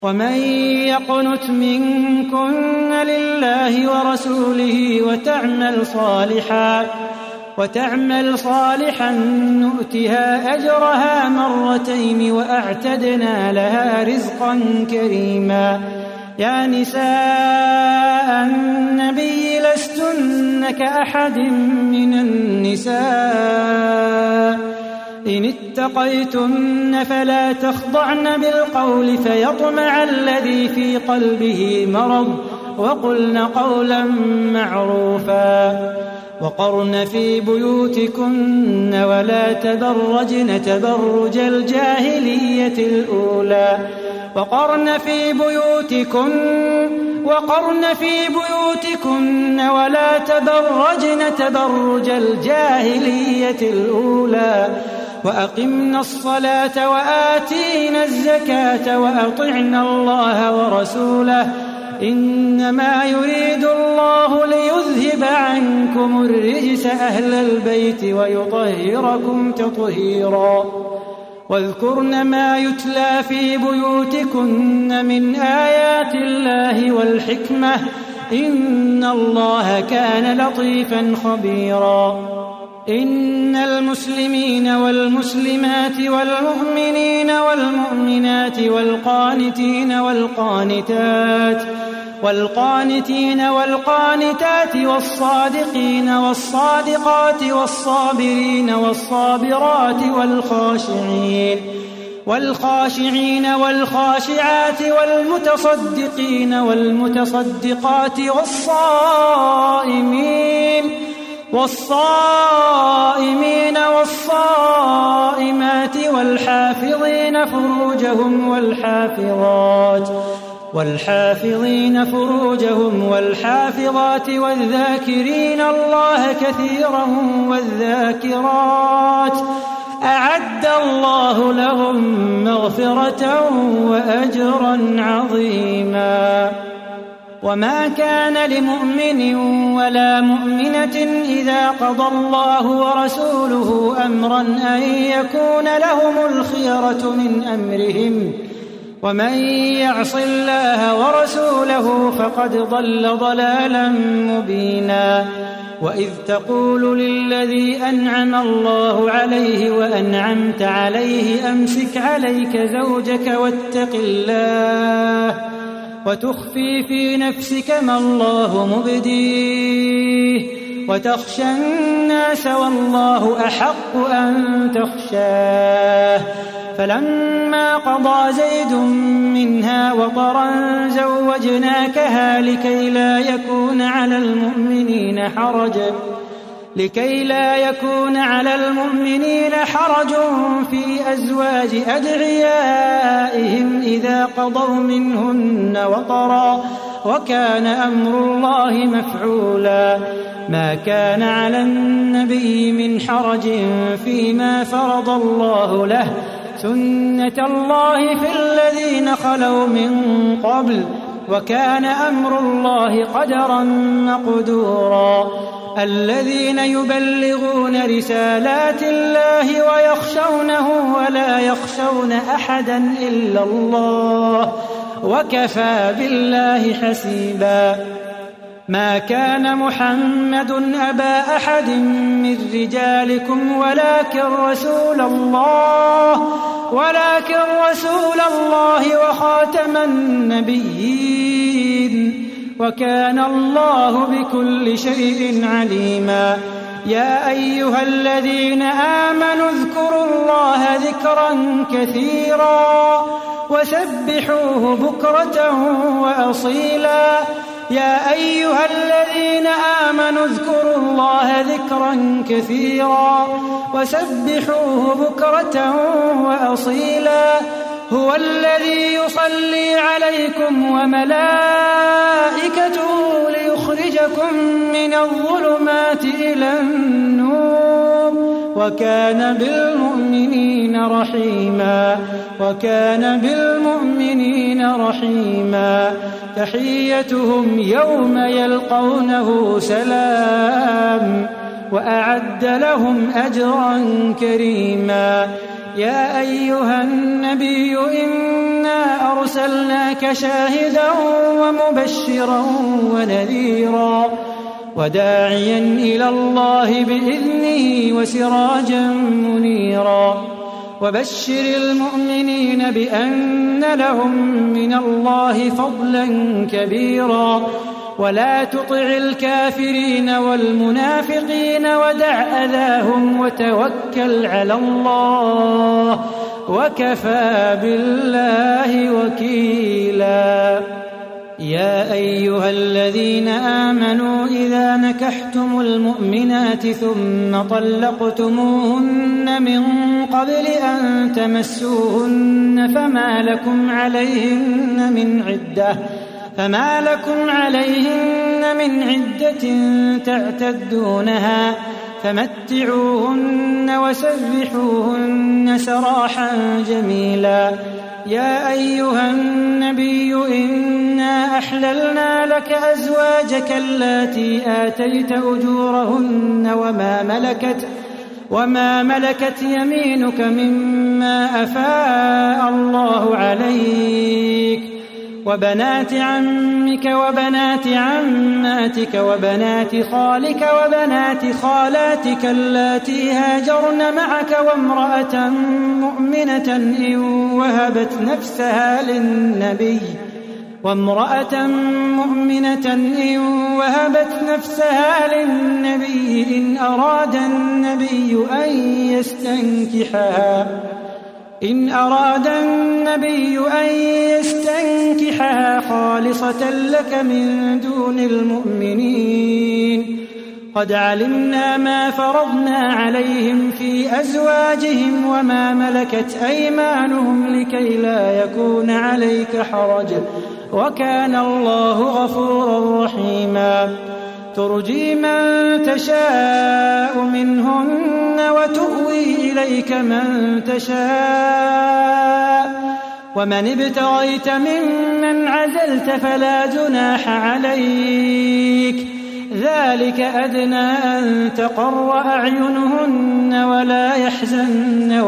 ومن يقنت منكن لله ورسوله وتعمل صالحا نؤتها أجرها مرتين وأعتدنا لها رزقا كريما. يا نساء النبي لستن كأحد من النساء إن اتقيتن فلا تخضعن بالقول فيطمع الذي في قلبه مرض وقلن قولا معروفا. وقرن في بيوتكن ولا تبرجن تبرج الجاهلية الأولى وقرن في بيوتكن ولا تبرجن تبرج الجاهلية الأولى وأقمنا الصلاة وآتينا الزكاة وأطعنا الله ورسوله إنما يريد الله ليذهب عنكم الرجس أهل البيت ويطهركم تطهيرا. واذكرن ما يتلى في بيوتكن من آيات الله والحكمة إن الله كان لطيفا خبيرا. إن المسلمين والمسلمات والمؤمنين والمؤمنات والقانتين والقانتات والصادقين والصادقات والصابرين والصابرات والخاشعين والخاشعات والمتصدقين والمتصدقات والصائمين والصائمات والحافظين فروجهم والحافظات والذاكرين الله كثيرا والذاكرات أعد الله لهم مغفرة وأجرا عظيما. وما كان لمؤمن ولا مؤمنة إذا قضى الله ورسوله أمرا أن يكون لهم الخيرة من أمرهم ومن يعص الله ورسوله فقد ضل ضلالا مبينا. وإذ تقول للذي أنعم الله عليه وأنعمت عليه أمسك عليك زوجك واتق الله وتخفي في نفسك ما الله مبديه وتخشى الناس والله أحق أن تخشاه. فلما قضى زيد منها وطرا زوجناكها لكي لا يكون على المؤمنين حرج في أزواج أدعيائهم إذا قضوا منهن وطرا وكان أمر الله مفعولا. ما كان على النبي من حرج فيما فرض الله له سنة الله في الذين خلوا من قبل وكان أمر الله قدرا مقدورا. الذين يبلغون رسالات الله ويخشونه ولا يخشون أحدا إلا الله وكفى بالله حسيبا. ما كان محمد أبا أحد من رجالكم ولكن رسول الله وخاتم النبيين وكان الله بكل شيء عليما. يا أيها الذين آمنوا اذكروا الله ذكرا كثيرا وسبحوه بكرة وأصيلا. يا أيها الذين آمنوا اذكروا الله ذكرا كثيرا وسبحوه بكرة وأصيلا. هو الذي يصلي عليكم وملائكته ليخرجكم من الظلمات إلى النور وكان بالمؤمنين رحيما. تحيتهم يوم يلقونه سلام وأعد لهم أجرا كريما. يا أيها النبي إنا أرسلناك شاهدا ومبشرا ونذيرا وداعيا إلى الله بإذنه وسراجا منيرا وبشر المؤمنين بأن لهم من الله فضلا كبيرا ولا تطع الكافرين والمنافقين ودع أذاهم وتوكل على الله وكفى بالله وكيلا يا أيها الذين آمنوا إذا نكحتم المؤمنات ثم طلقتموهن من قبل أن تمسوهن فما لكم عليهن من عدة تعتدونها فمتعوهن وسرحوهن سراحا جميلا يا أيها النبي إنا أحللنا لك أزواجك اللاتي آتيت أجورهن وما ملكت يمينك مما أفاء الله عليك وبنات عمك وبنات عماتك وبنات خالك وبنات خالاتك اللاتي هاجرن معك وامرأة مؤمنة إن وهبت نفسها للنبي إن أراد النبي أن يستنكحها خالصة لك من دون المؤمنين قد علمنا ما فرضنا عليهم في أزواجهم وما ملكت أيمانهم لكي لا يكون عليك حرج وكان الله غفورا رحيما ترجي من تشاء منهن وتؤوي إليك من تشاء ومن ابتغيت ممن عزلت فلا جناح عليك ذلك أدنى أن تقر أعينهن ولا يحزن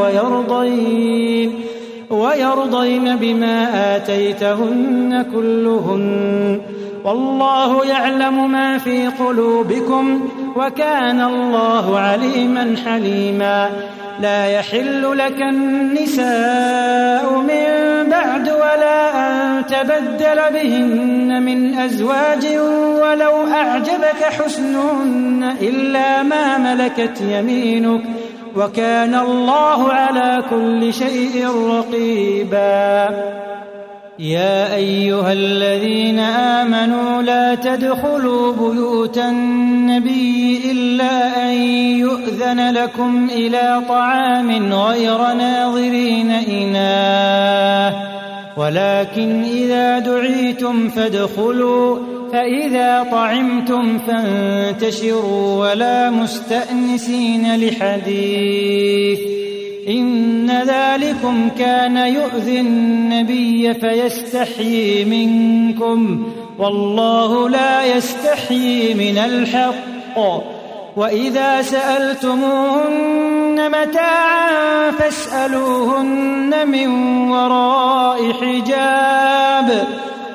ويرضين بما آتيتهن كلهن والله يعلم ما في قلوبكم وكان الله عليما حليما لا يحل لك النساء من بعد ولا أن تبدل بهن من أزواج ولو أعجبك حسنهن إلا ما ملكت يمينك وكان الله على كل شيء رقيبا يا أيها الذين آمنوا لا تدخلوا بيوت النبي إلا أن يؤذن لكم إلى طعام غير ناظرين إناه ولكن إذا دعيتم فادخلوا فإذا طعمتم فانتشروا ولا مستأنسين لحديث إن ذلكم كان يؤذي النبي فيستحيي منكم والله لا يستحيي من الحق وإذا سألتموهن متاعا فاسألوهن من وراء حجاب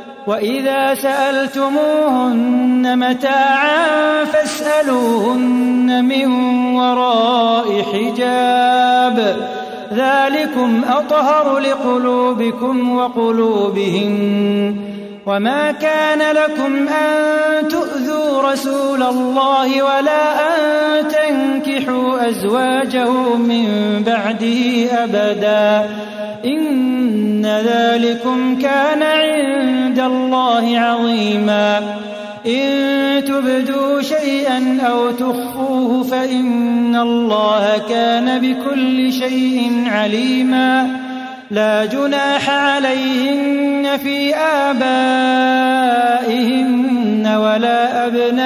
ذلكم أطهر لقلوبكم وقلوبهن وما كان لكم أن تؤذوا رسول الله ولا أن تنكحوا أزواجه من بعده أبدا إن ذلكم كان عند الله عظيما إن تبدوا شيئا أو تخفوه فإن الله كان بكل شيء عليما لا جناح عليهن في آبائهن ولا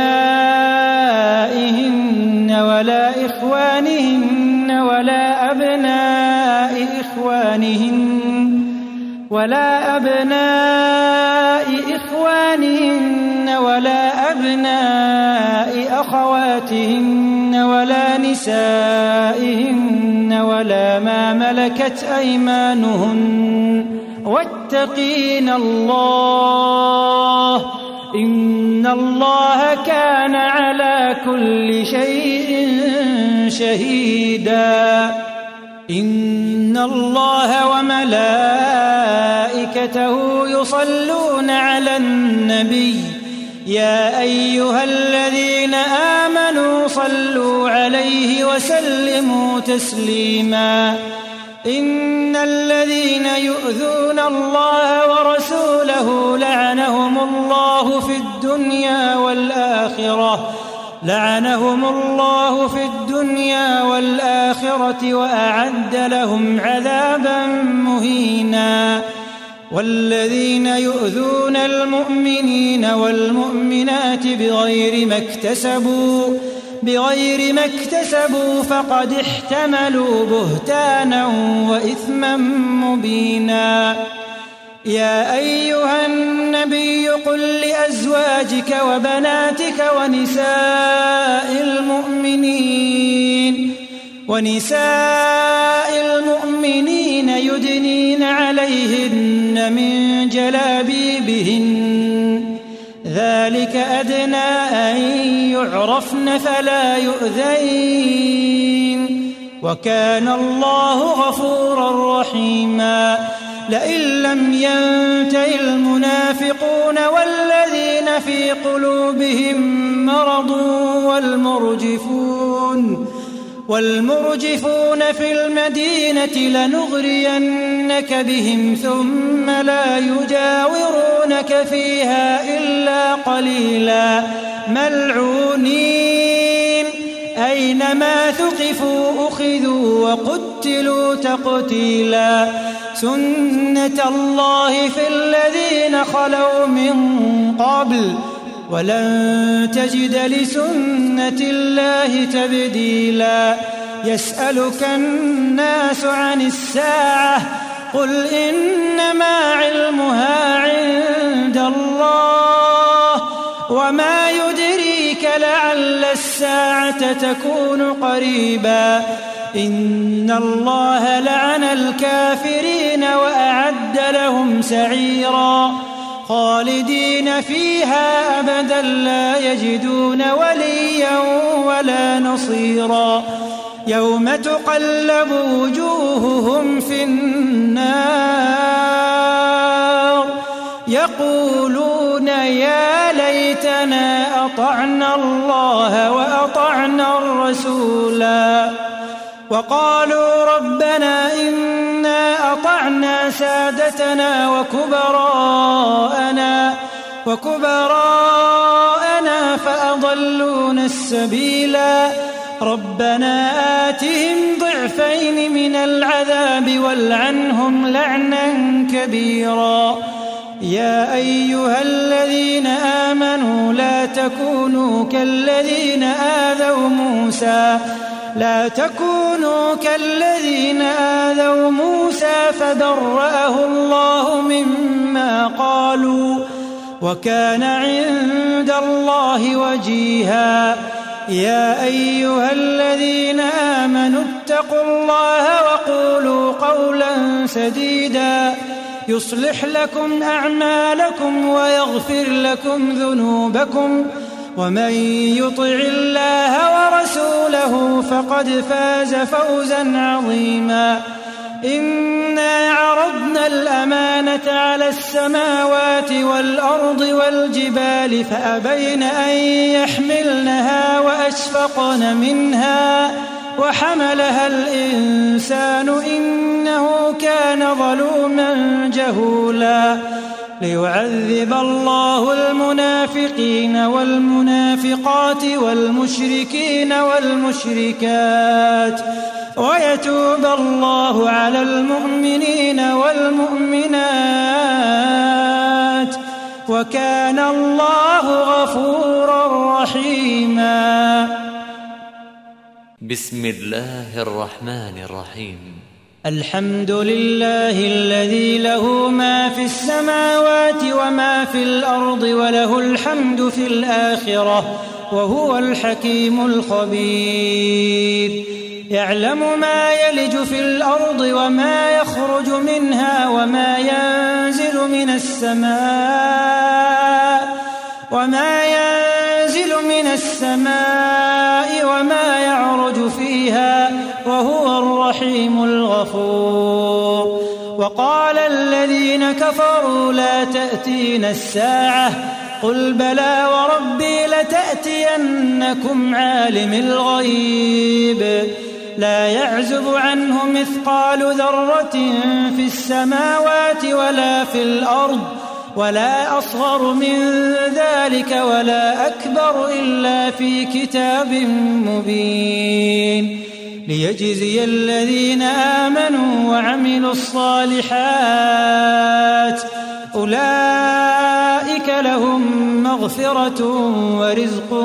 أبنائهن ولا إخوانهن ولا أبناء أخواتهن ولا نسائهن ولا ما ملكت أيمانهن واتقين الله إن الله كان على كل شيء شهيدا إن الله وملائكته يصلون على النبي يا أيها الذين آمنوا صلوا عليه وسلموا تسليما إن الذين يؤذون الله ورسوله لعنهم الله في الدنيا والآخرة وأعد لهم عذابا مهينا والذين يؤذون المؤمنين والمؤمنات بغير ما اكتسبوا فقد احتملوا بهتانا وإثما مبينا يا أيها النبي قل لأزواجك وبناتك ونساء المؤمنين يدنين عليهن من جلابيبهن ذلك أدنى أن يعرفن فلا يؤذين وكان الله غفورا رحيما لئن لم ينته المنافقون والذين في قلوبهم مرض والمرجفون في المدينة لنغرينك بهم ثم لا يجاورونك فيها إلا قليلا ملعونين أينما ثقفوا أخذوا وقتلوا تقتيلا سنة الله في الذين خلوا من قبل ولن تجد لسنة الله تبديلا يسألك الناس عن الساعة قل إنما علمها عند الله وما يدريك لعل الساعة تكون قريبا إن الله لعن الكافرين وأعد لهم سعيرا خالدين فيها أبدا لا يجدون وليا ولا نصيرا يوم تقلب وجوههم في النار يقولون يا ليتنا أطعنا الله وأطعنا الرسولا وقالوا ربنا إنا أطعنا سادتنا وكبراءنا فأضلونا السبيلا ربنا آتهم ضعفين من العذاب والعنهم لعنا كبيرا يا أيها الذين آمنوا لا تكونوا كالذين آذوا موسى فبرأه الله مما قالوا وكان عند الله وجيها يا أيها الذين آمنوا اتقوا الله وقولوا قولا سديدا يصلح لكم أعمالكم ويغفر لكم ذنوبكم ومن يطع الله ورسوله فقد فاز فوزا عظيما إنا عرضنا الأمانة على السماوات والأرض والجبال فأبين أن يحملنها وأشفقن منها وحملها الإنسان إنه كان ظلوما جهولا ليعذب الله المنافقين والمنافقات والمشركين والمشركات ويتوب الله على المؤمنين والمؤمنات وكان الله غفورا رحيما بسم الله الرحمن الرحيم الحمد لله الذي له ما في السماوات وما في الأرض وله الحمد في الآخرة وهو الحكيم الخبير يعلم ما يلج في الأرض وما يخرج منها وما ينزل من السماء وما يعرج فيها وهو الرحيم الغفور. وقال الذين كفروا لا تأتينا الساعة قل بلى وربي لتأتينكم عالم الغيب لا يعزب عنه مثقال ذرة في السماوات ولا في الأرض ولا أصغر من ذلك ولا أكبر إلا في كتاب مبين ليجزي الذين آمنوا وعملوا الصالحات أولئك لهم مغفرة ورزق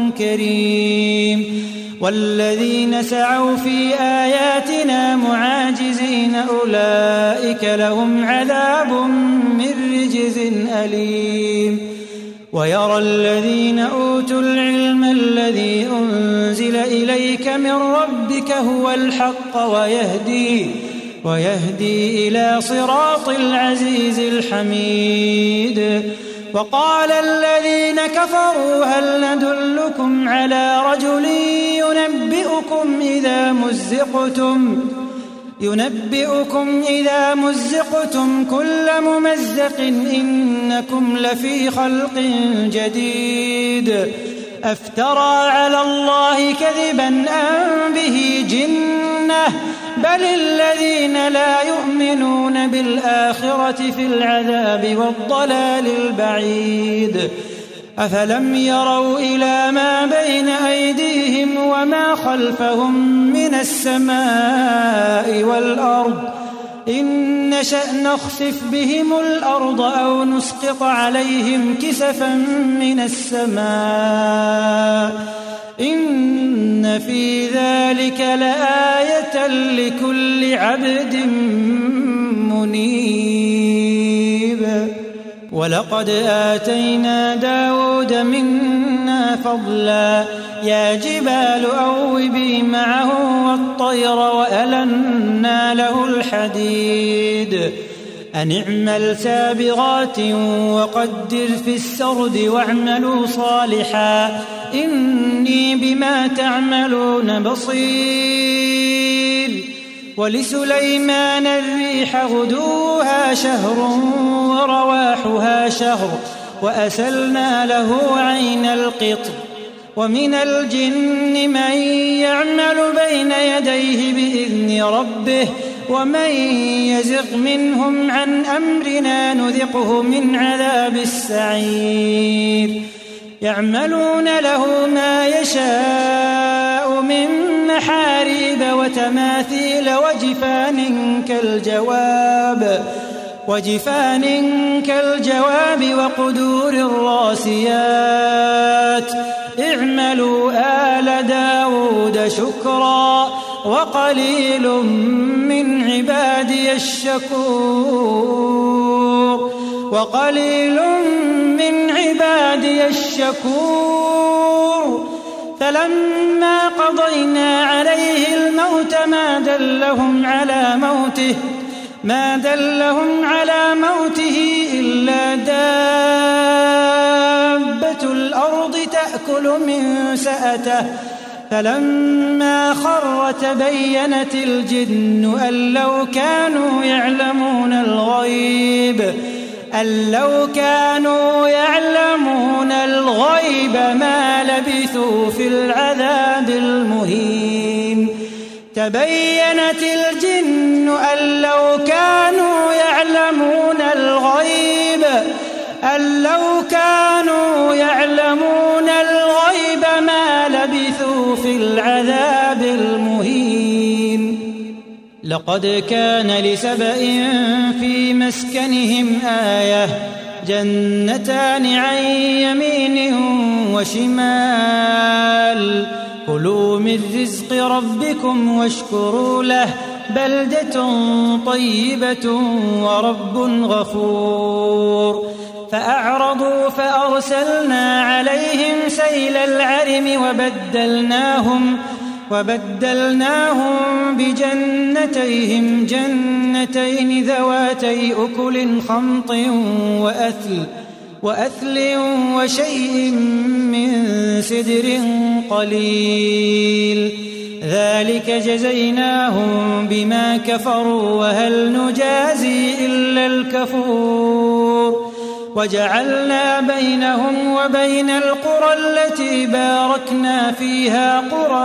كريم. والذين سعوا في آياتنا معاجزين أولئك لهم عذاب من رجز أليم. ويرى الذين أوتوا العلم الذي أنزل إليك من ربك هو الحق ويهدي إلى صراط العزيز الحميد. وقال الذين كفروا هل ندلكم على رجل ينبئكم إذا مزقتم كل ممزق إنكم لفي خلق جديد أفترى على الله كذبا أم به جنة بل الذين لا يؤمنون بالآخرة في العذاب والضلال البعيد. أفلم يروا إلى ما بين أيديهم وما خلفهم من السماء والأرض إن نشأ نخسف بهم الأرض أو نسقط عليهم كسفا من السماء إن في ذلك لآية لكل عبد منيب. ولقد آتينا داود منا فضلا يا جبال أوبي معه والطير وألنا له الحديد أن اعمل سابغات وقدر في السرد واعملوا صالحا إني بما تعملون بصير. ولسليمان الريح غدوها شهر ورواحها شهر وأسلنا له عين القطر. ومن الجن من يعمل بين يديه بإذن ربه ومن يزغ منهم عن أمرنا نذقه من عذاب السعير. يعملون له ما يشاء من محاريب وتماثيل وجفان كالجواب وقدور الراسيات اعملوا آل داود شكرا وقليل من عبادي الشكور. فلما قضينا عليه الموت ما دلهم على موته إلا دابة الأرض تأكل من سأته فلما خر تبينت الجن أن لو كانوا يعلمون الغيب ما لبثوا في العذاب المهين. تبينت الجن أن لو كانوا يعلمون الغيب ما لبثوا في العذاب المهين. لقد كان لسبإ في مسكنهم آية جنتان عن يمين وشمال كلوا من رزق ربكم واشكروا له بلدة طيبة ورب غفور. فأعرضوا فأرسلنا عليهم سيل العرم وبدلناهم بجنتيهم جنتين ذواتي أكل خمط وأثل وشيء من سدر قليل ذلك جزيناهم بما كفروا وهل نجازي إلا الكفور وجعلنا بينهم وبين القرى التي باركنا فيها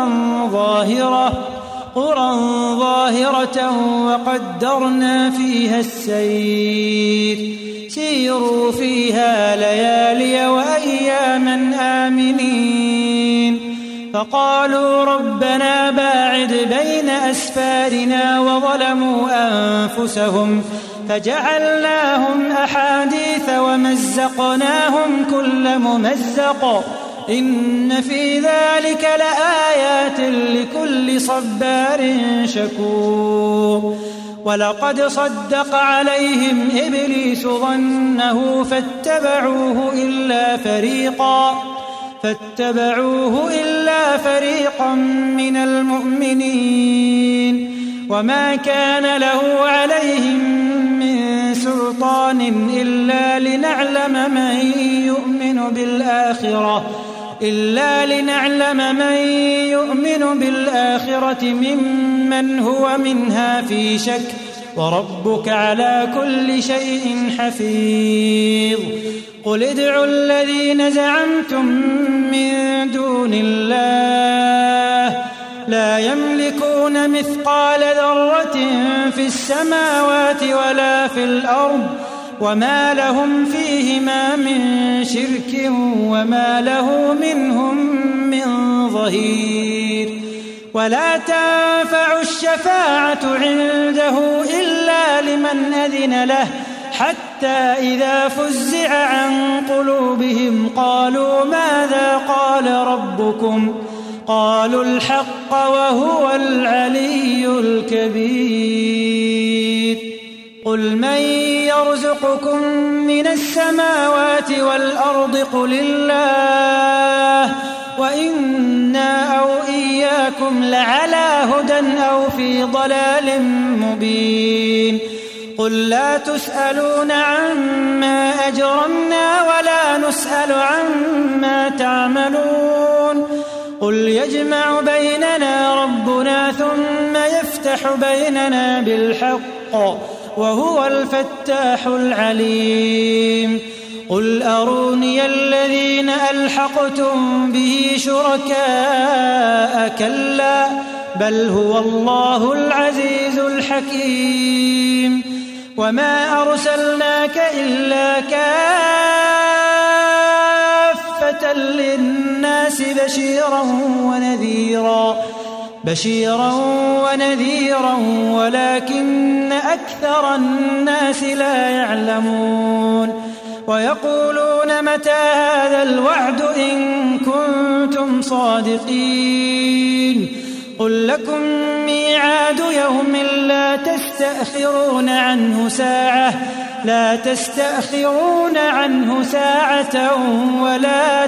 قرى ظاهرة وقدرنا فيها السير سيروا فيها ليالي وأياما آمنين فقالوا ربنا باعد بين أسفارنا وظلموا أنفسهم فجعلناهم أحاديث ومزقناهم كل ممزق إن في ذلك لآيات لكل صبار شكور ولقد صدق عليهم إبليس ظنه فاتبعوه إلا فريقا من المؤمنين وما كان له عليهم من سلطان إلا لنعلم من يؤمن بالآخرة ممن هو منها في شك وربك على كل شيء حفيظ قل ادعوا الذين زعمتم من دون الله لا يملكون مثقال ذرة في السماوات ولا في الأرض وما لهم فيهما من شرك وما له منهم من ظهير ولا تنفع الشفاعة عنده إلا لمن أذن له حتى إذا فزع عن قلوبهم قالوا ماذا قال ربكم قالوا الحق وهو العلي الكبير قل من يرزقكم من السماوات والأرض قل الله وإنا أو إياكم لعلى هدى أو في ضلال مبين قل لا تسألون عما أجرمنا ولا نسأل عما تعملون قل يجمع بيننا ربنا ثم يفتح بيننا بالحق وهو الفتاح العليم قل أروني الذين ألحقتم به شركاء كلا بل هو الله العزيز الحكيم وما أرسلناك إلا كافة للناس بشيرا ونذيرا ولكن أكثر الناس لا يعلمون ويقولون متى هذا الوعد إن كنتم صادقين قل لكم ميعاد يوم لا تستأخرون عنه ساعة ولا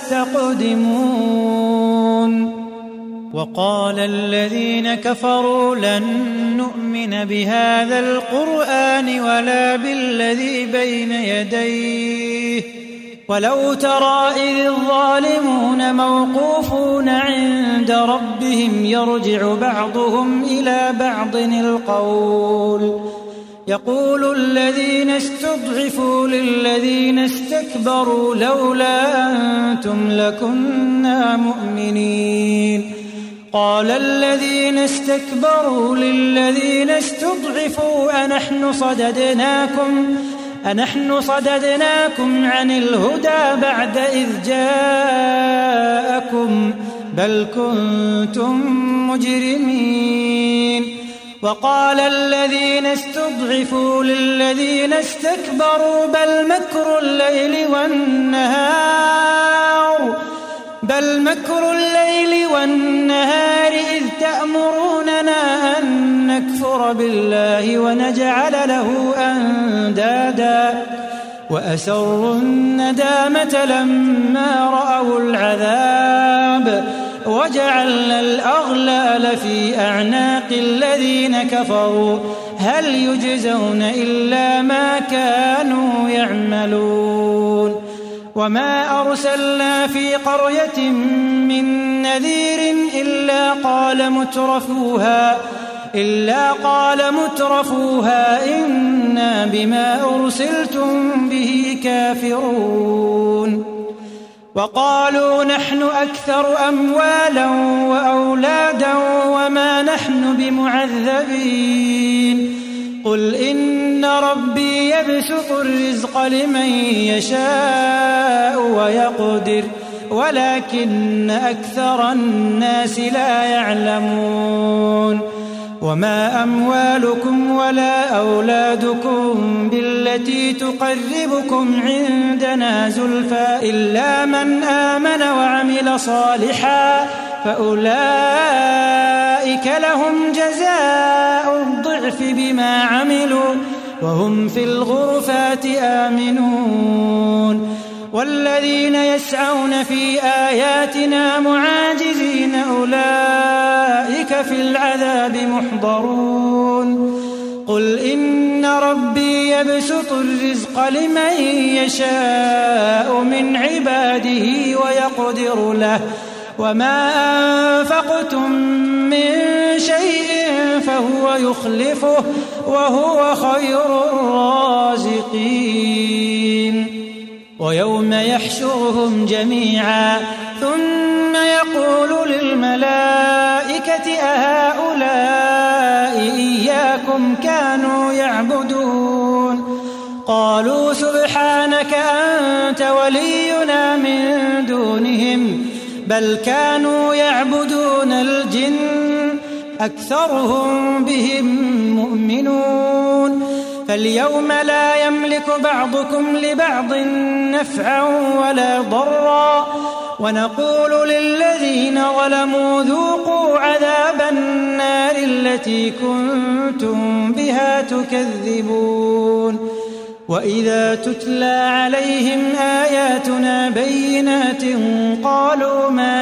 تستقدمون وقال الذين كفروا لن نؤمن بهذا القرآن ولا بالذي بين يديه ولو ترى إذ الظالمون موقوفون عند ربهم يرجع بعضهم إلى بعض القول يقول الذين استضعفوا للذين استكبروا لولا أنتم لكنا مؤمنين قال الذين استكبروا للذين استضعفوا أنحن صددناكم عن الهدى بعد إذ جاءكم بل كنتم مجرمين وقال الذين استضعفوا للذين استكبروا بل مكر الليل والنهار إذ تأمروننا أن نكفر بالله ونجعل له أندادا وأسروا الندامة لما رأوا العذاب وجعلنا الأغلال في أعناق الذين كفروا هل يجزون إلا ما كانوا يعملون وما أرسلنا في قرية من نذير إلا قال مترفوها إنا بما أرسلتم به كافرون وقالوا نحن أكثر أموالا وأولادا وما نحن بمعذبين قل إن ربي يبسط الرزق لمن يشاء ويقدر ولكن أكثر الناس لا يعلمون وما أموالكم ولا أولادكم بالتي تقربكم عندنا زلفى إلا من آمن وعمل صالحا فأولئك لهم جزاء الضعف بما عملوا وهم في الغرفات آمنون والذين يسعون في آياتنا معاجزين أولئك في العذاب محضرون قل إن ربي يبسط الرزق لمن يشاء من عباده ويقدر له وما أنفقتم من شيء فهو يخلفه وهو خير الرازقين ويوم يحشرهم جميعا ثم يقول للملائكة أهؤلاء إياكم كانوا يعبدون قالوا سبحانك أنت ولينا من دونهم بل كانوا يعبدون الجن أكثرهم بهم مؤمنون فاليوم لا يملك بعضكم لبعض نفعا ولا ضرا ونقول للذين ظلموا ذوقوا عذاب النار التي كنتم بها تكذبون وإذا تتلى عليهم آياتنا بينات قالوا ما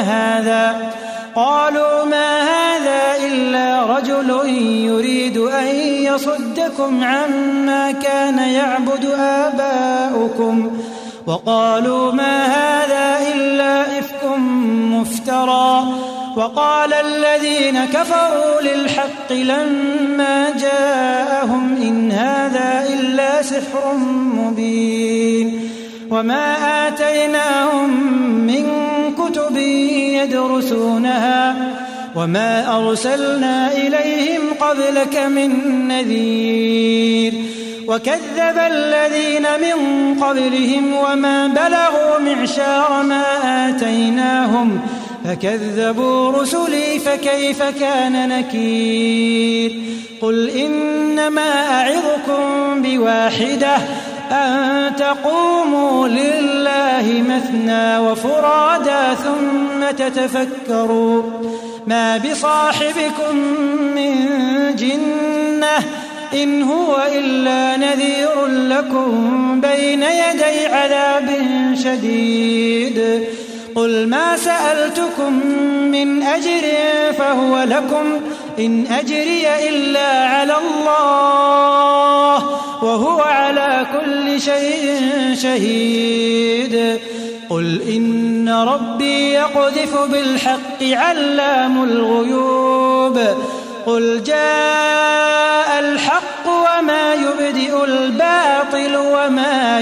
هذا إلا رجل يريد أن يصدكم عما كان يعبد آباؤكم وقالوا ما هذا إلا إفك مفترى وقال الذين كفروا للحق لما جاءهم إن هذا إلا سحر مبين وما آتيناهم من كتب يدرسونها وما أرسلنا إليهم قبلك من نذير وكذب الذين من قبلهم وما بلغوا معشار ما آتيناهم فكذبوا رسلي فكيف كان نكير قل إنما أعظكم بواحدة أن تقوموا لله مثنى وفرادا ثم تتفكروا ما بصاحبكم من جنة إن هو إلا نذير لكم بين يدي عذاب شديد قل ما سألتكم من أجر فهو لكم إن أجري إلا على الله وهو على كل شيء شهيد قل إن ربي يقذف بالحق علام الغيوب قل جاء الحق وما يبدئ الباطل وما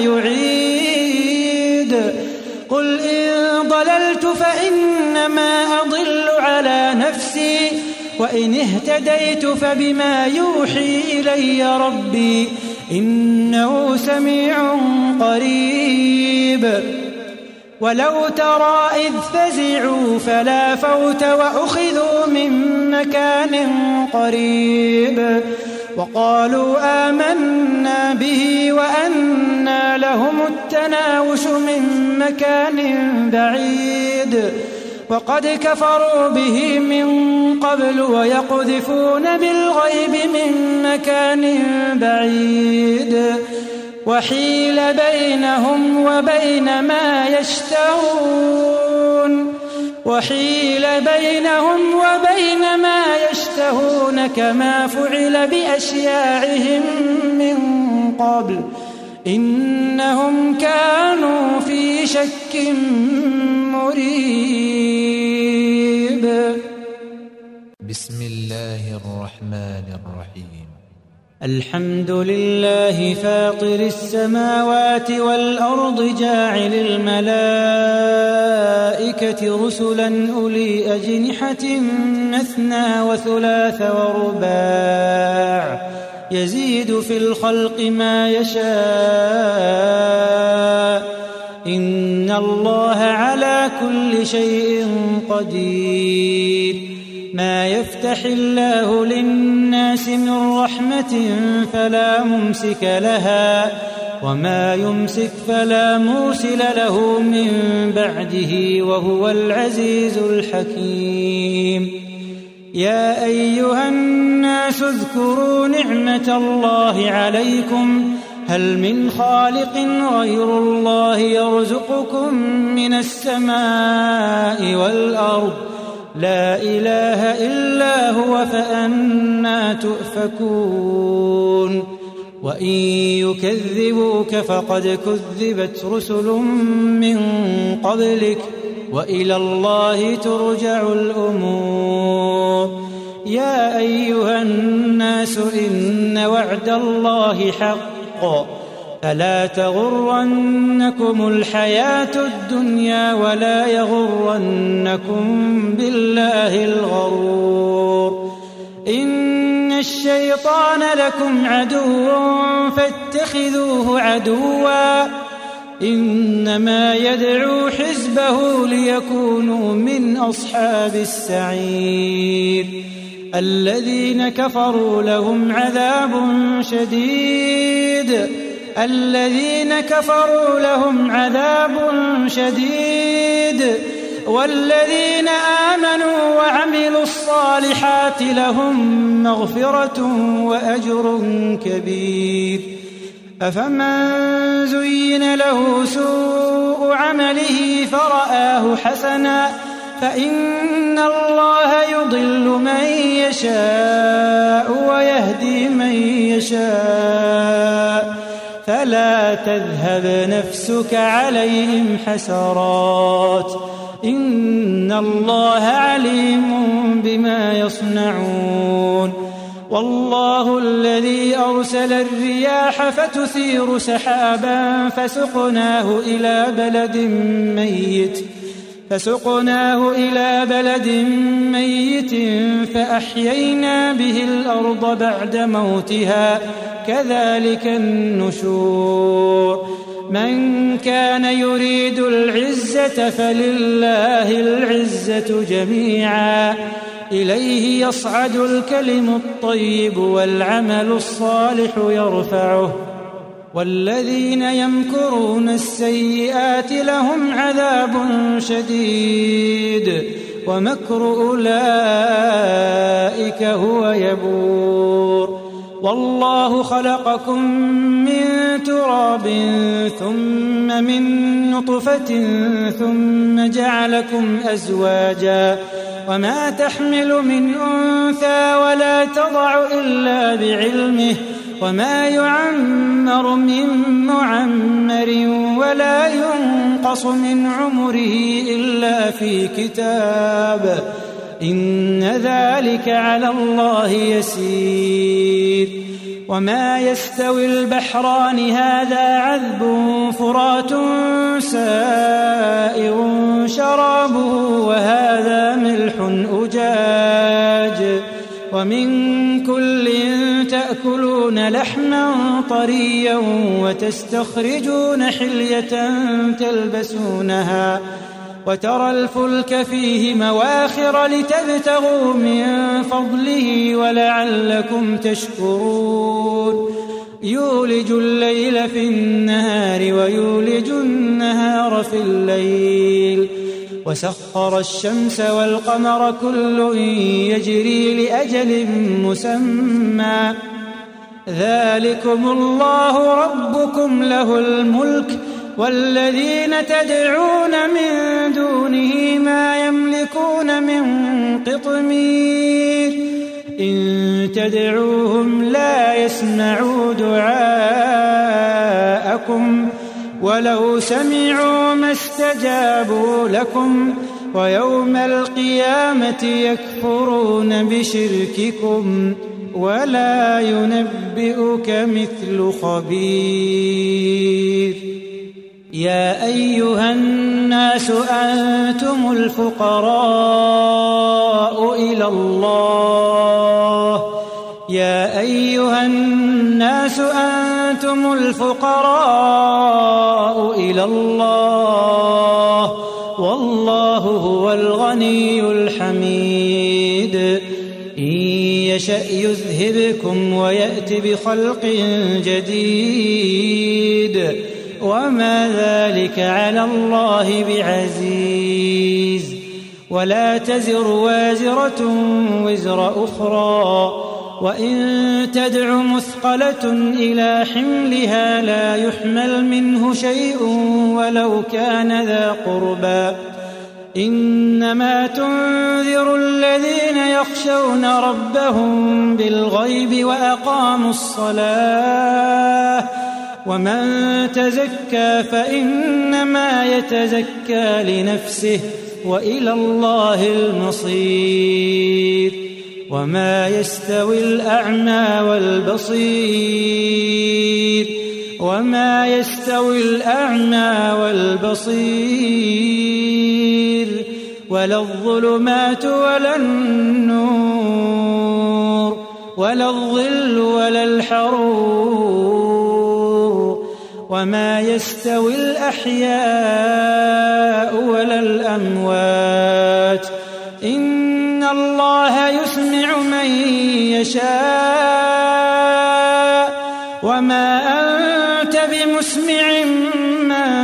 يعيد قل إن ضللت فإنما أضل على نفسي وإن اهتديت فبما يوحي إلي ربي إنه سميع قريب ولو ترى إذ فزعوا فلا فوت وأخذوا من مكان قريب وقالوا آمنا به وأنى لهم التناوش من مكان بعيد وقد كفروا به من قبل ويقذفون بالغيب من مكان بعيد وحيل بينهم وبين ما يشتهون وحيل بينهم وبين ما يشتهون كما فعل بأشياعهم من قبل إنهم كانوا في شك مريب. بسم الله الرحمن الرحيم. الحمد لله فاطر السماوات والأرض جاعل الملائكة رسلا أولي أجنحة مثنى وثلاث ورباع يزيد في الخلق ما يشاء إن الله على كل شيء قدير. ما يفتح الله للناس من رحمة فلا ممسك لها وما يمسك فلا مرسل له من بعده وهو العزيز الحكيم. يا أيها الناس اذكروا نعمة الله عليكم هل من خالق غير الله يرزقكم من السماء والأرض لا إله إلا هو فأنى تؤفكون. وإن يكذبوك فقد كذبت رسل من قبلك وإلى الله ترجع الأمور. يا أيها الناس إن وعد الله حق فلا تغرنكم الحياة الدنيا ولا يغرنكم بالله الغرور. إن الشيطان لكم عدو فاتخذوه عدوا إنما يدعو حزبه ليكونوا من أصحاب السعير. الذين كفروا لهم عذاب شديد والذين آمنوا وعملوا الصالحات لهم مغفرة وأجر كبير. أفمن زين له سوء عمله فرآه حسنا فإن الله يضل من يشاء ويهدي من يشاء فلا تذهب نفسك عليهم حسرات إن الله عليم بما يصنعون. والله الذي أرسل الرياح فتثير سحابا فسقناه إلى بلد ميت فأحيينا به الأرض بعد موتها كذلك النشور. من كان يريد العزة فلله العزة جميعا إليه يصعد الكلم الطيب والعمل الصالح يرفعه والذين يمكرون السيئات لهم عذاب شديد ومكر أولئك هو يبور. والله خلقكم من تراب ثم من نطفة ثم جعلكم أزواجا وما تحمل من أنثى ولا تضع إلا بعلمه وما يعمر من معمر ولا ينقص من عمره إلا في كتاب إن ذلك على الله يسير. وما يستوي البحران هذا عذب فرات سائغ شرابه وهذا ملح أجاج ومن كل تأكلون لحما طريا وتستخرجون حلية تلبسونها وترى الفلك فيه مواخر لتبتغوا من فضله ولعلكم تشكرون. يولج الليل في النهار ويولج النهار في الليل وسخر الشمس والقمر كل يجري لأجل مسمى ذلكم الله ربكم له الملك والذين تدعون من دونه ما يملكون من قطمير إن تدعوهم لا يسمعوا دعاءكم ولو سمعوا ما استجابوا لكم ويوم القيامة يكفرون بشرككم ولا ينبئك مثل خبير. يا أيها الناس أنتم الفقراء إلى الله يا أيها الناس أنتم الفقراء إلى الله والله هو الغني الحميد إن يشأ يذهبكم ويأت بخلق جديد وما ذلك على الله بعزيز. ولا تزر وازرة وزر أخرى وإن تدع مثقلة إلى حملها لا يحمل منه شيء ولو كان ذا قربى إنما تنذر الذين يخشون ربهم بالغيب وأقاموا الصلاة ومن تزكى فإنما يتزكى لنفسه وإلى الله المصير. وما يستوي الأعمى والبصير ولا الظلمات ولا النور ولا الظل ولا الحرور وما يستوي الأحياء ولا الأموات إن الله يسمع من يشاء وما أنت بمسمع من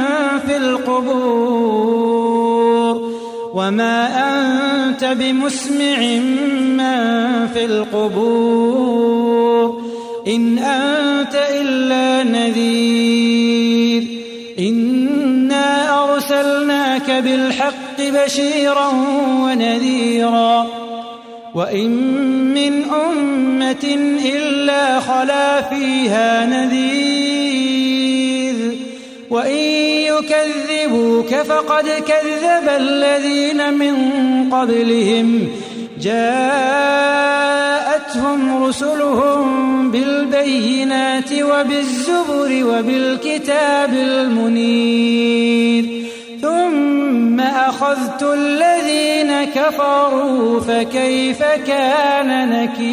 في القبور إن أنت إلا نذير إنا أرسلناك بالحق بشيرا ونذيرا وإن من أمة إلا خلا فيها نذير وإن يكذبوك فقد كذب الذين من قبلهم جاءتهم رسلهم بالبينات وبالزبر وبالكتاب المنير ثم أخذت الذين كفروا فكيف كان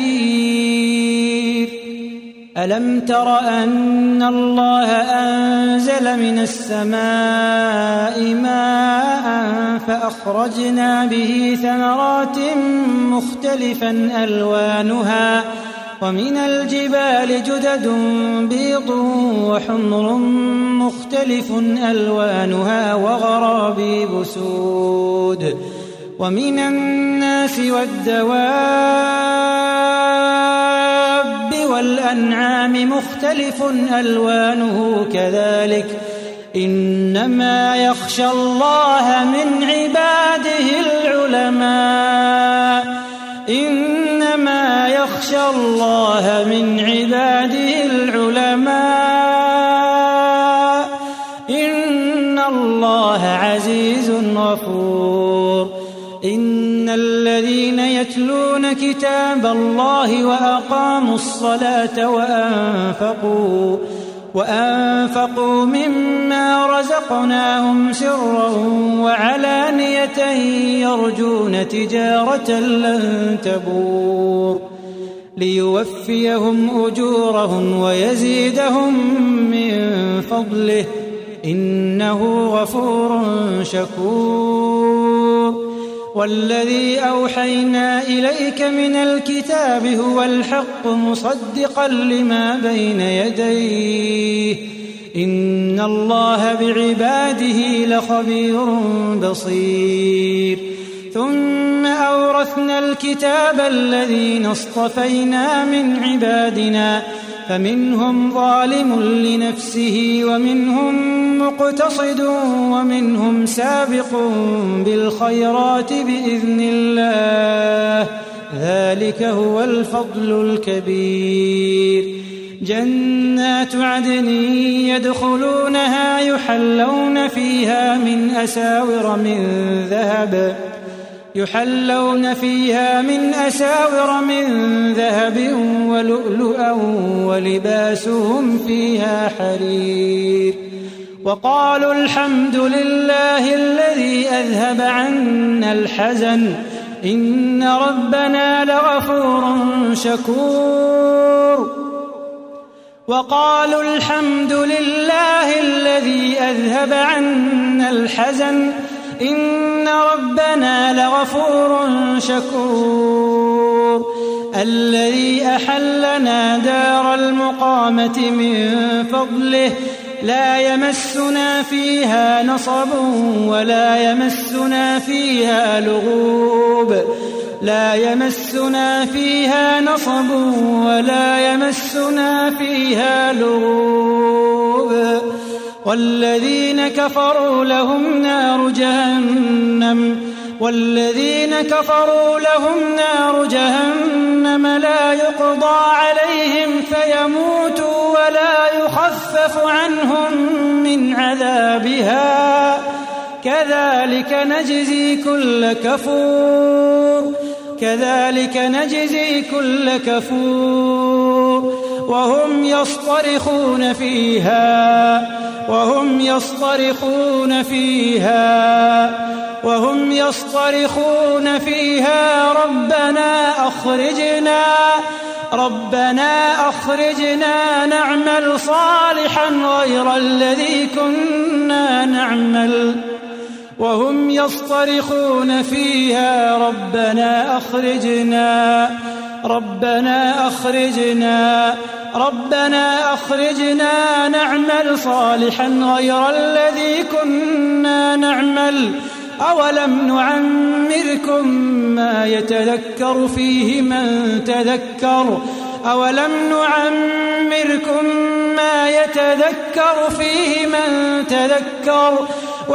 نكير. ألم تر أن الله أنزل من السماء ماء فأخرجنا به ثمرات مختلفا ألوانها ومن الجبال جدد بيض وحمر مختلف ألوانها وغرابيب سود ومن الناس والدواب والأنعام مختلف ألوانه كذلك إنما يخشى الله من عباده العلماء إنما يخشى الله من عباده العلماء إن الله عزيز غفور. إن الذين يتلون كتاب الله وأقاموا الصلاة وأنفقوا مما رزقناهم سرا وعلانية يرجون تجارة لن تبور ليوفيهم أجورهم ويزيدهم من فضله إنه غفور شكور. والذي أوحينا إليك من الكتاب هو الحق مصدقا لما بين يديه إن الله بعباده لخبير بصير. ثم أورثنا الكتاب الذين اصطفينا من عبادنا فمنهم ظالم لنفسه ومنهم مقتصد ومنهم سابق بالخيرات بإذن الله، ذلك هو الفضل الكبير. جنات عدن يدخلونها يحلون فيها من أساور من ذهب ولؤلؤا ولباسهم فيها حرير. وقالوا الحمد لله الذي أذهب عنا الحزن إن ربنا لغفور شكور. وقالوا الحمد لله الذي أذهب عنا الحزن إن ربنا لغفور شكور. الذي أحلنا دار المقامة من فضله لا يمسنا فيها نصب ولا يمسنا فيها لغوب والذين كفروا لهم نار جهنم لا يقضى عليهم فيموتوا ولا يخفف عنهم من عذابها كذلك نجزي كل كفور. وهم يصطرخون فيها ربنا أخرجنا نعمل صالحا غير الذي كنا نعمل. وهم يصطرخون فيها ربنا أخرجنا نعمل صالحا غير الذي كنا نعمل. أولم نعمركم ما يتذكر فيه من تذكر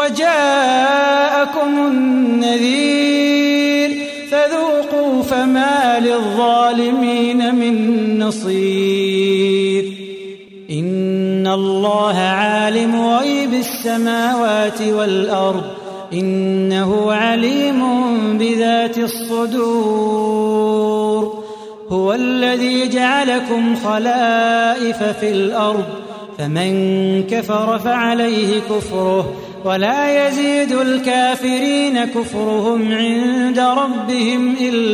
وجاءكم النذير فذوقوا فما للظالمين من نصير. إن الله عالم غيب السماوات والأرض إنه عليم بذات الصدور. هو الذي جعلكم خلائف في الأرض فمن كفر فعليه كفره ولا يزيد الكافرين كفرهم عند ربهم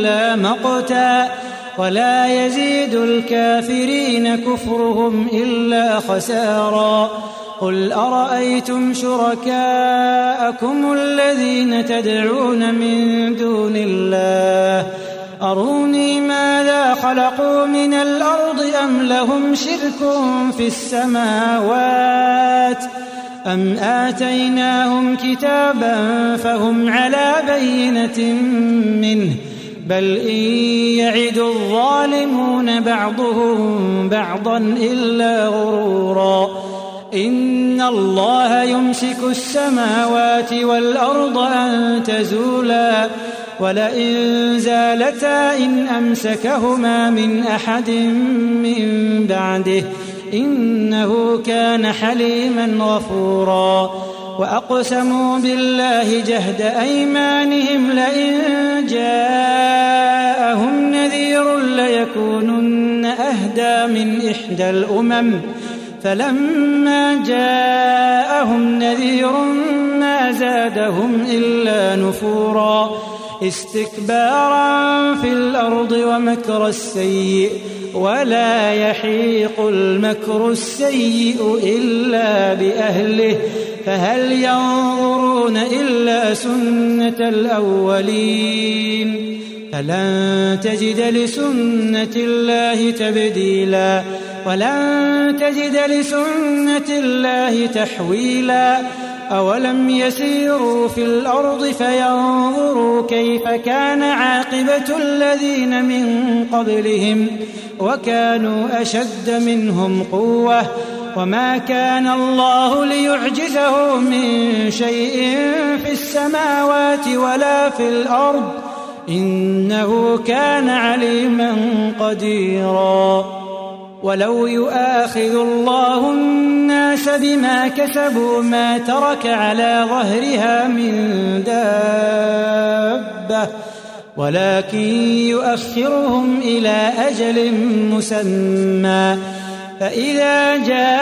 إلا خسارا. قل أرأيتم شركاءكم الذين تدعون من دون الله أروني ماذا خلقوا من الأرض أم لهم شرك في السماوات أم آتيناهم كتابا فهم على بينة منه بل إن يعد الظالمون بعضهم بعضا إلا غرورا. إن الله يمسك السماوات والأرض أن تزولا ولئن زالتا إن أمسكهما من أحد من بعده إنه كان حليما غفورا. وأقسموا بالله جهد أيمانهم لئن جاءهم نذير ليكونن أهدى من إحدى الأمم فلما جاءهم نذير ما زادهم إلا نفورا استكبارا في الأرض ومكر السيء ولا يحيق المكر السيء إلا بأهله فهل ينظرون إلا سنة الأولين فلن تجد لسنة الله تبديلا ولن تجد لسنة الله تحويلا أولم يسيروا في الأرض فينظروا كيف كان عاقبة الذين من قبلهم وكانوا أشد منهم قوة وما كان الله ليعجزه من شيء في السماوات ولا في الأرض إنه كان عليما قديرا ولو يؤاخذ الله الناس بما كسبوا ما ترك على ظهرها من دابة ولكن يؤخرهم إلى أجل مسمى فإذا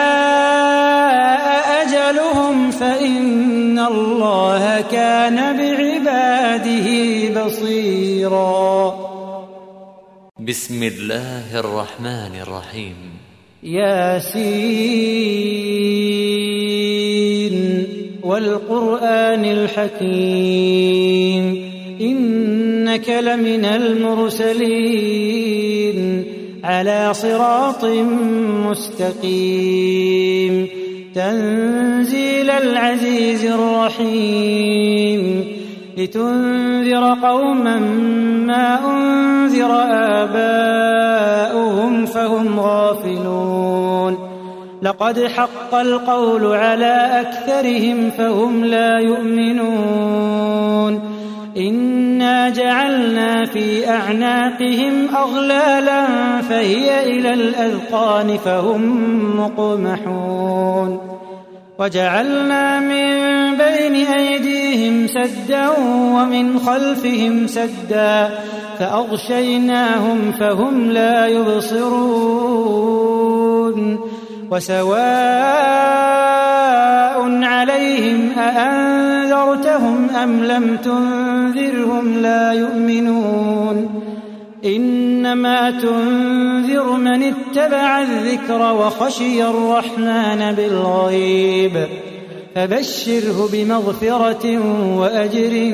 جاء أجلهم فإن الله كان بعباده بصيرا. بسم الله الرحمن الرحيم. ياسين والقرآن الحكيم إنك لمن المرسلين على صراط مستقيم تنزيل العزيز الرحيم لتنذر قوما ما أنذر آباؤهم فهم غافلون لقد حق القول على أكثرهم فهم لا يؤمنون إنا جعلنا في أعناقهم أغلالا فهي إلى الأذقان فهم مقمحون وجعلنا من بين أيديهم سدا ومن خلفهم سدا فأغشيناهم فهم لا يبصرون وسواء عليهم أأنذرتهم أم لم تنذرهم لا يؤمنون إنما تنذر من اتبع الذكر وخشي الرحمن بالغيب فبشره بمغفرة وأجر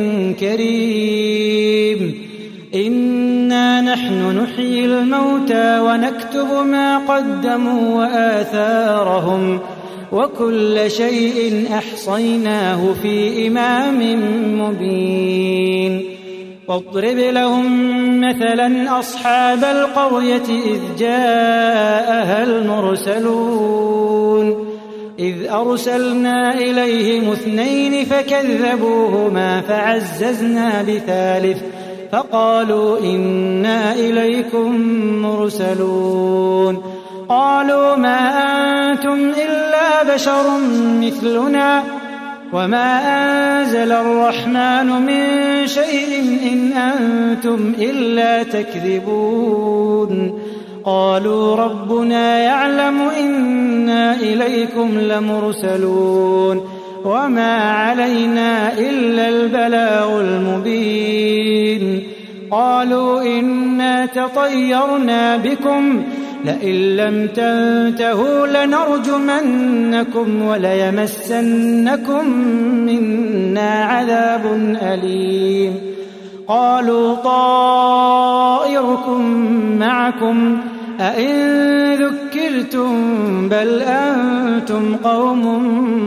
كريم إنا نحن نحيي الموتى ونكتب ما قدموا وآثارهم وكل شيء أحصيناه في إمام مبين واضرب لهم مثلا أصحاب القرية إذ جاءها المرسلون إذ أرسلنا إليهم 2 فكذبوهما فعززنا بثالث فقالوا إنا إليكم مرسلون قالوا ما أنتم إلا بشر مثلنا وما أنزل الرحمن من شيء إن أنتم إلا تكذبون قالوا ربنا يعلم إنا إليكم لمرسلون وما علينا إلا البلاغ المبين قالوا إنا تطيرنا بكم لئن لم تنتهوا لنرجمنكم وليمسنكم منا عذاب أليم قالوا طائركم معكم أئن ذكرتم بل أنتم قوم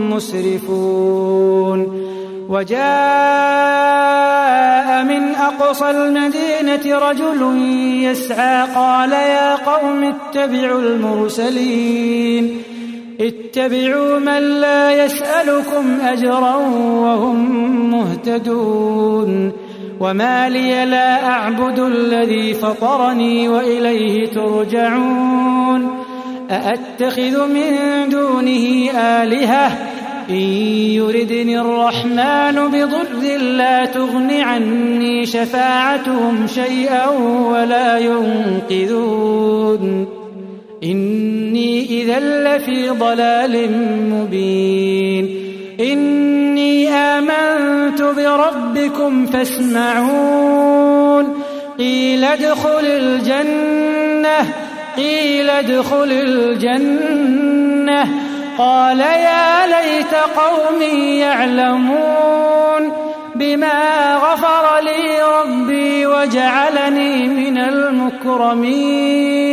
مسرفون وجاء من أقصى المدينة رجل يسعى قال يا قوم اتبعوا المرسلين اتبعوا من لا يسألكم أجرا وهم مهتدون وما لي لا أعبد الذي فطرني وإليه ترجعون أأتخذ من دونه آلهة إن يردني الرحمن بضر لا تغن عني شفاعتهم شيئا ولا ينقذون إني إذا لفي ضلال مبين إني آمنت بربكم فاسمعون قيل ادخل الجنة قال يا ليت قومي يعلمون بما غفر لي ربي وجعلني من المكرمين